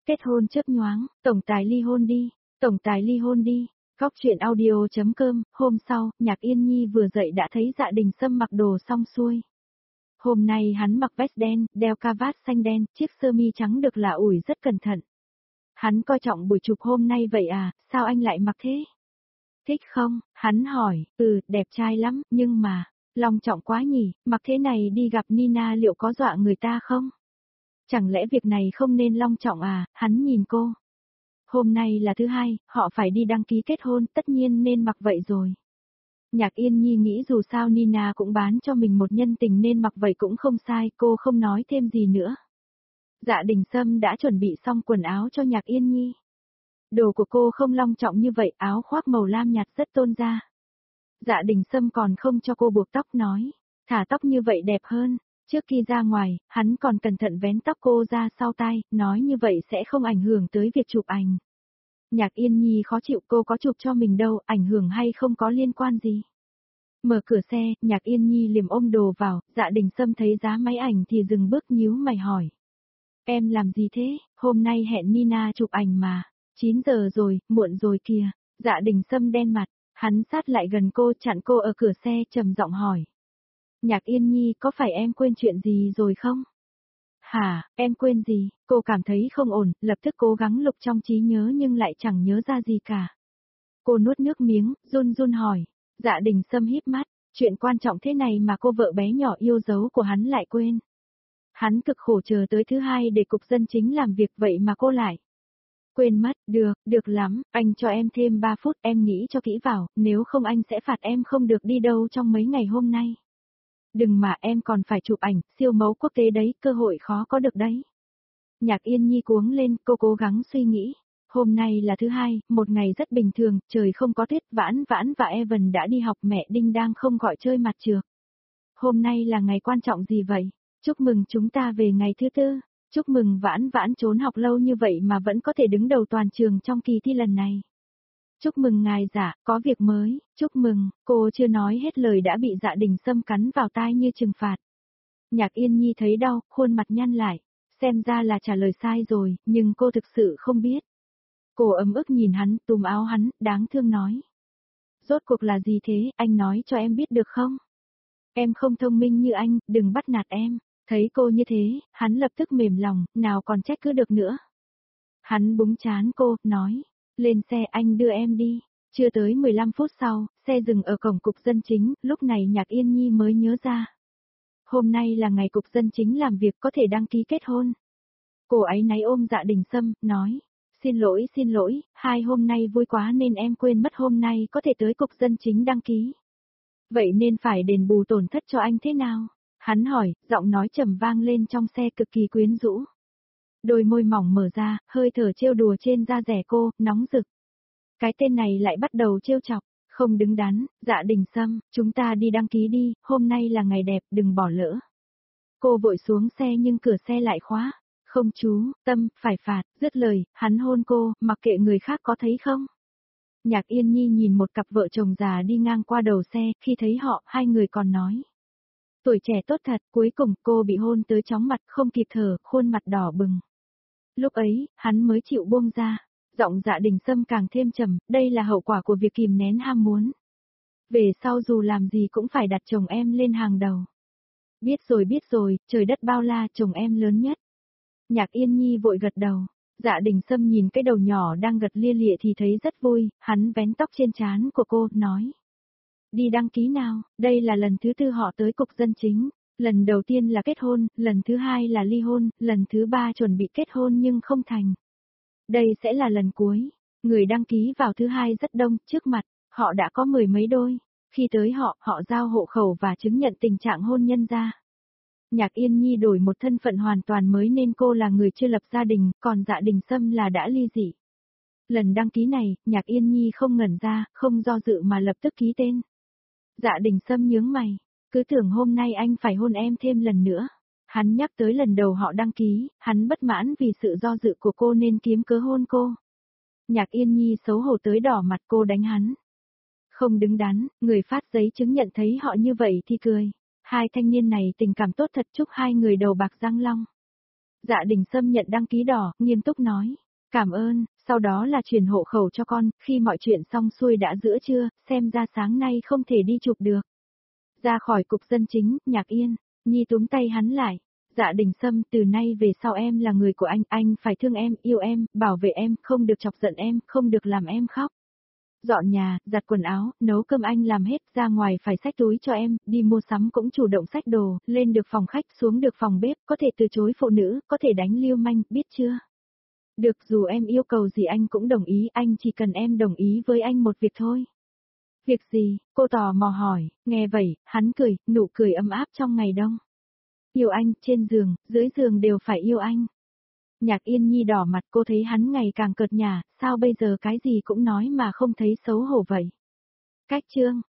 Kết hôn chớp nhoáng, tổng tài ly hôn đi, tổng tài ly hôn đi. Góc truyện audio.com, hôm sau, Nhạc Yên Nhi vừa dậy đã thấy Dạ Đình Sâm mặc đồ xong xuôi. Hôm nay hắn mặc vest đen, đeo cà vạt xanh đen, chiếc sơ mi trắng được lả ủi rất cẩn thận. Hắn coi trọng buổi chụp hôm nay vậy à, sao anh lại mặc thế? Thích không? Hắn hỏi, đẹp trai lắm, nhưng mà, long trọng quá nhỉ, mặc thế này đi gặp Nina liệu có dọa người ta không? Chẳng lẽ việc này không nên long trọng à, hắn nhìn cô. Hôm nay là thứ hai, họ phải đi đăng ký kết hôn, tất nhiên nên mặc vậy rồi. Nhạc Yên Nhi nghĩ dù sao Nina cũng bán cho mình một nhân tình nên mặc vậy cũng không sai, cô không nói thêm gì nữa. Dạ Đình Sâm đã chuẩn bị xong quần áo cho Nhạc Yên Nhi. Đồ của cô không long trọng như vậy, áo khoác màu lam nhạt rất tôn da. Dạ Đình Sâm còn không cho cô buộc tóc nói, thả tóc như vậy đẹp hơn. Trước khi ra ngoài, hắn còn cẩn thận vén tóc cô ra sau tai, nói như vậy sẽ không ảnh hưởng tới việc chụp ảnh. Nhạc Yên Nhi khó chịu, cô có chụp cho mình đâu, ảnh hưởng hay không có liên quan gì. Mở cửa xe, Nhạc Yên Nhi liềm ôm đồ vào, Dạ Đình Sâm thấy giá máy ảnh thì dừng bước nhíu mày hỏi. Em làm gì thế, hôm nay hẹn Nina chụp ảnh mà, 9 giờ rồi, muộn rồi kìa. Dạ Đình Sâm đen mặt, hắn sát lại gần cô chặn cô ở cửa xe trầm giọng hỏi. Nhạc Yên Nhi có phải em quên chuyện gì rồi không? Hả, em quên gì? Cô cảm thấy không ổn, lập tức cố gắng lục trong trí nhớ nhưng lại chẳng nhớ ra gì cả. Cô nuốt nước miếng, run run hỏi. Dạ Đình Sâm híp mắt, chuyện quan trọng thế này mà cô vợ bé nhỏ yêu dấu của hắn lại quên. Hắn cực khổ chờ tới thứ hai để cục dân chính làm việc vậy mà cô lại. Quên mất, được lắm, anh cho em thêm 3 phút, em nghĩ cho kỹ vào, nếu không anh sẽ phạt em không được đi đâu trong mấy ngày hôm nay. Đừng mà em còn phải chụp ảnh, siêu mẫu quốc tế đấy, cơ hội khó có được đấy. Nhạc Yên Nhi cuống lên, cô cố gắng suy nghĩ. Hôm nay là thứ hai, một ngày rất bình thường, trời không có tuyết, Vãn Vãn và Evan đã đi học, mẹ Đinh đang không gọi chơi mặt trược. Hôm nay là ngày quan trọng gì vậy? Chúc mừng chúng ta về ngày thứ tư. Chúc mừng Vãn Vãn trốn học lâu như vậy mà vẫn có thể đứng đầu toàn trường trong kỳ thi lần này. Chúc mừng ngài Dạ, có việc mới, chúc mừng, cô chưa nói hết lời đã bị Dạ Đình Sâm cắn vào tai như trừng phạt. Nhạc Yên Nhi thấy đau, khuôn mặt nhăn lại, xem ra là trả lời sai rồi, nhưng cô thực sự không biết. Cô ấm ức nhìn hắn, túm áo hắn, đáng thương nói. Rốt cuộc là gì thế, anh nói cho em biết được không? Em không thông minh như anh, đừng bắt nạt em. Thấy cô như thế, hắn lập tức mềm lòng, nào còn trách cứ được nữa. Hắn búng trán cô, nói. Lên xe anh đưa em đi. Chưa tới 15 phút sau, xe dừng ở cổng cục dân chính, lúc này Nhạc Yên Nhi mới nhớ ra. Hôm nay là ngày cục dân chính làm việc có thể đăng ký kết hôn. Cô ấy náy ôm Dạ Đình Sâm, nói. Xin lỗi, hai hôm nay vui quá nên em quên mất hôm nay có thể tới cục dân chính đăng ký. Vậy nên phải đền bù tổn thất cho anh thế nào? Hắn hỏi, giọng nói trầm vang lên trong xe cực kỳ quyến rũ. Đôi môi mỏng mở ra, hơi thở trêu đùa trên da dẻ cô, nóng rực. Cái tên này lại bắt đầu trêu chọc, không đứng đắn, Dạ Đình Sâm, chúng ta đi đăng ký đi, hôm nay là ngày đẹp, đừng bỏ lỡ. Cô vội xuống xe nhưng cửa xe lại khóa. Không chú, Tâm, phải phạt, dứt lời, hắn hôn cô, mặc kệ người khác có thấy không. Nhạc Yên Nhi nhìn một cặp vợ chồng già đi ngang qua đầu xe, khi thấy họ, hai người còn nói. Tuổi trẻ tốt thật, cuối cùng cô bị hôn tới chóng mặt, không kịp thở, khuôn mặt đỏ bừng. Lúc ấy, hắn mới chịu buông ra. Giọng Dạ Đình Sâm càng thêm trầm, đây là hậu quả của việc kìm nén ham muốn. Về sau dù làm gì cũng phải đặt chồng em lên hàng đầu. Biết rồi, trời đất bao la, chồng em lớn nhất. Nhạc Yên Nhi vội gật đầu. Dạ Đình Sâm nhìn cái đầu nhỏ đang gật lia lịa thì thấy rất vui, hắn vén tóc trên trán của cô, nói. Đi đăng ký nào, đây là lần thứ tư họ tới cục dân chính. Lần đầu tiên là kết hôn, lần thứ hai là ly hôn, lần thứ ba chuẩn bị kết hôn nhưng không thành. Đây sẽ là lần cuối. Người đăng ký vào thứ hai rất đông, trước mặt, họ đã có 10 mấy đôi. Khi tới họ giao hộ khẩu và chứng nhận tình trạng hôn nhân ra. Nhạc Yên Nhi đổi một thân phận hoàn toàn mới nên cô là người chưa lập gia đình, còn Dạ Đình Sâm là đã ly dị. Lần đăng ký này, Nhạc Yên Nhi không ngẩn ra, không do dự mà lập tức ký tên. Dạ Đình Sâm nhướng mày, cứ tưởng hôm nay anh phải hôn em thêm lần nữa. Hắn nhắc tới lần đầu họ đăng ký, hắn bất mãn vì sự do dự của cô nên kiếm cớ hôn cô. Nhạc Yên Nhi xấu hổ tới đỏ mặt, cô đánh hắn. Không đứng đắn, người phát giấy chứng nhận thấy họ như vậy thì cười. Hai thanh niên này tình cảm tốt thật, chúc hai người đầu bạc răng long. Dạ Đình Sâm nhận đăng ký đỏ, nghiêm túc nói. Cảm ơn, sau đó là chuyển hộ khẩu cho con, khi mọi chuyện xong xuôi đã giữa trưa, xem ra sáng nay không thể đi chụp được. Ra khỏi cục dân chính, Nhạc Yên, Nhi túm tay hắn lại. Dạ Đình Sâm, từ nay về sau em là người của anh phải thương em, yêu em, bảo vệ em, không được chọc giận em, không được làm em khóc. Dọn nhà, giặt quần áo, nấu cơm anh làm hết, ra ngoài phải xách túi cho em, đi mua sắm cũng chủ động xách đồ, lên được phòng khách, xuống được phòng bếp, có thể từ chối phụ nữ, có thể đánh lưu manh, biết chưa? Được, dù em yêu cầu gì anh cũng đồng ý, anh chỉ cần em đồng ý với anh một việc thôi. Việc gì? Cô tò mò hỏi, nghe vậy, hắn cười, nụ cười ấm áp trong ngày đông. Yêu anh, trên giường, dưới giường đều phải yêu anh. Nhạc Yên Nhi đỏ mặt, cô thấy hắn ngày càng cợt nhả, sao bây giờ cái gì cũng nói mà không thấy xấu hổ vậy? Cách chương.